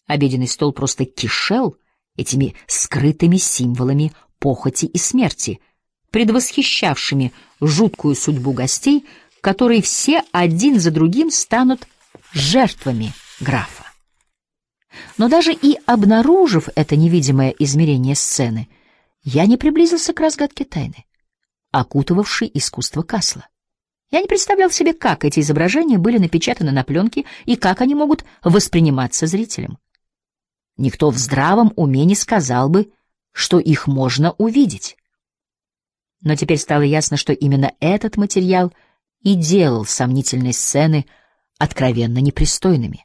Обеденный стол просто кишел этими скрытыми символами похоти и смерти, предвосхищавшими жуткую судьбу гостей, которые все один за другим станут жертвами графа. Но даже и обнаружив это невидимое измерение сцены, я не приблизился к разгадке тайны, окутывавшей искусство Касла. Я не представлял себе, как эти изображения были напечатаны на пленке и как они могут восприниматься зрителем. Никто в здравом уме не сказал бы, что их можно увидеть. Но теперь стало ясно, что именно этот материал и делал сомнительные сцены откровенно непристойными.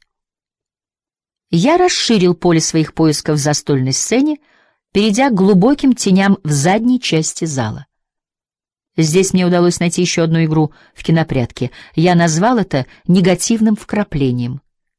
Я расширил поле своих поисков в застольной сцене, перейдя к глубоким теням в задней части зала. Здесь мне удалось найти еще одну игру в кинопрятки. Я назвал это негативным вкраплением.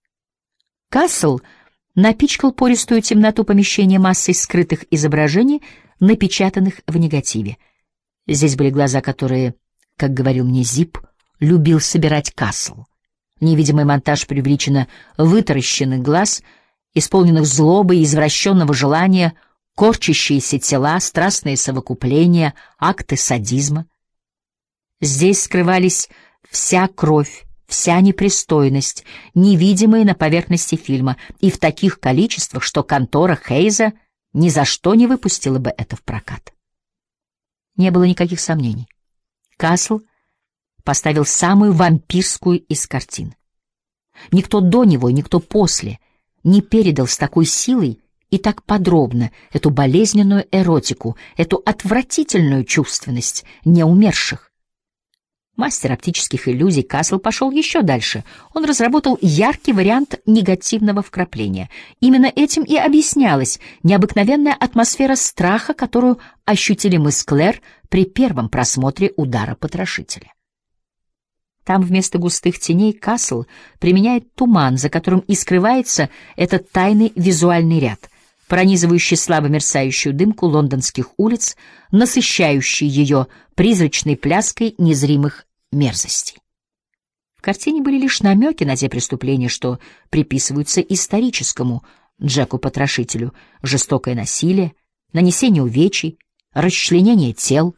Касл напичкал пористую темноту помещения массой скрытых изображений, напечатанных в негативе. Здесь были глаза, которые, как говорил мне Зип, любил собирать Касл. Невидимый монтаж преувеличенно вытаращенных глаз, исполненных злобы и извращенного желания, корчащиеся тела, страстные совокупления, акты садизма. Здесь скрывались вся кровь, вся непристойность, невидимые на поверхности фильма, и в таких количествах, что контора Хейза ни за что не выпустила бы это в прокат. Не было никаких сомнений. Касл поставил самую вампирскую из картин. Никто до него и никто после не передал с такой силой и так подробно эту болезненную эротику, эту отвратительную чувственность неумерших. Мастер оптических иллюзий Касл пошел еще дальше. Он разработал яркий вариант негативного вкрапления. Именно этим и объяснялась необыкновенная атмосфера страха, которую ощутили мы с Клэр при первом просмотре «Удара потрошителя». Там вместо густых теней Касл применяет туман, за которым и скрывается этот тайный визуальный ряд, пронизывающий слабо мерцающую дымку лондонских улиц, насыщающий ее призрачной пляской незримых мерзостей. В картине были лишь намеки на те преступления, что приписываются историческому Джеку-потрошителю: жестокое насилие, нанесение увечий, расчленение тел.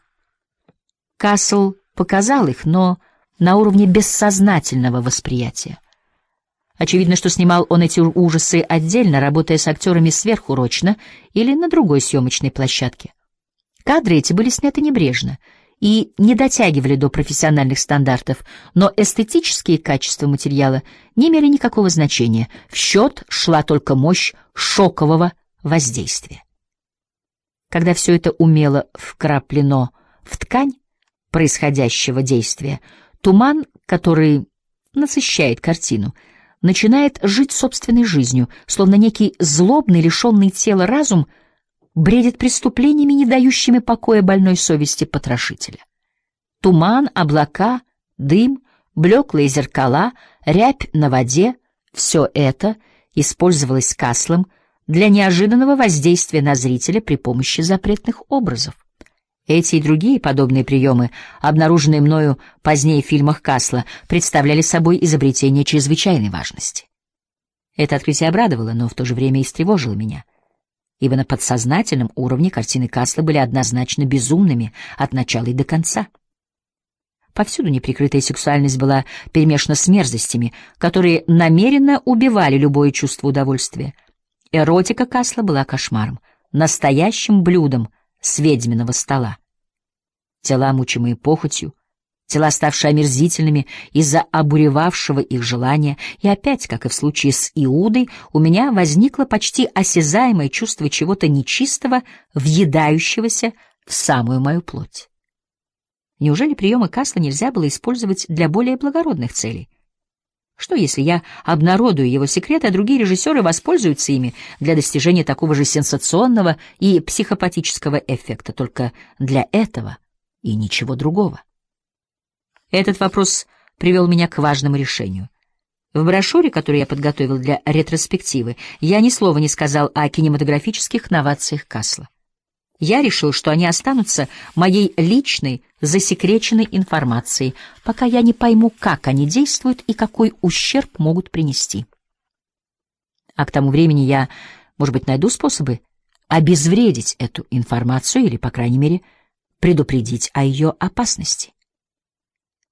Касл показал их, но на уровне бессознательного восприятия. Очевидно, что снимал он эти ужасы отдельно, работая с актерами сверхурочно или на другой съемочной площадке. Кадры эти были сняты небрежно и не дотягивали до профессиональных стандартов, но эстетические качества материала не имели никакого значения. В счет шла только мощь шокового воздействия. Когда все это умело вкраплено в ткань происходящего действия, туман, который насыщает картину, начинает жить собственной жизнью, словно некий злобный, лишенный тела разум бредит преступлениями, не дающими покоя больной совести потрошителя. Туман, облака, дым, блеклые зеркала, рябь на воде — все это использовалось Каслом для неожиданного воздействия на зрителя при помощи запретных образов. Эти и другие подобные приемы, обнаруженные мною позднее в фильмах Касла, представляли собой изобретение чрезвычайной важности. Это открытие обрадовало, но в то же время и встревожило меня, ибо на подсознательном уровне картины Касла были однозначно безумными от начала и до конца. Повсюду неприкрытая сексуальность была перемешана с мерзостями, которые намеренно убивали любое чувство удовольствия. Эротика Касла была кошмаром, настоящим блюдом с ведьминого стола. Тела, мучимые похотью, тела, ставшие омерзительными из-за обуревавшего их желания, и опять, как и в случае с Иудой, у меня возникло почти осязаемое чувство чего-то нечистого, въедающегося в самую мою плоть. Неужели приемы Касла нельзя было использовать для более благородных целей? Что, если я обнародую его секреты, а другие режиссеры воспользуются ими для достижения такого же сенсационного и психопатического эффекта, только для этого и ничего другого? Этот вопрос привел меня к важному решению. В брошюре, которую я подготовил для ретроспективы, я ни слова не сказал о кинематографических новациях Касла. Я решил, что они останутся моей личной, засекреченной информацией, пока я не пойму, как они действуют и какой ущерб могут принести. А к тому времени я, может быть, найду способы обезвредить эту информацию или, по крайней мере, предупредить о ее опасности.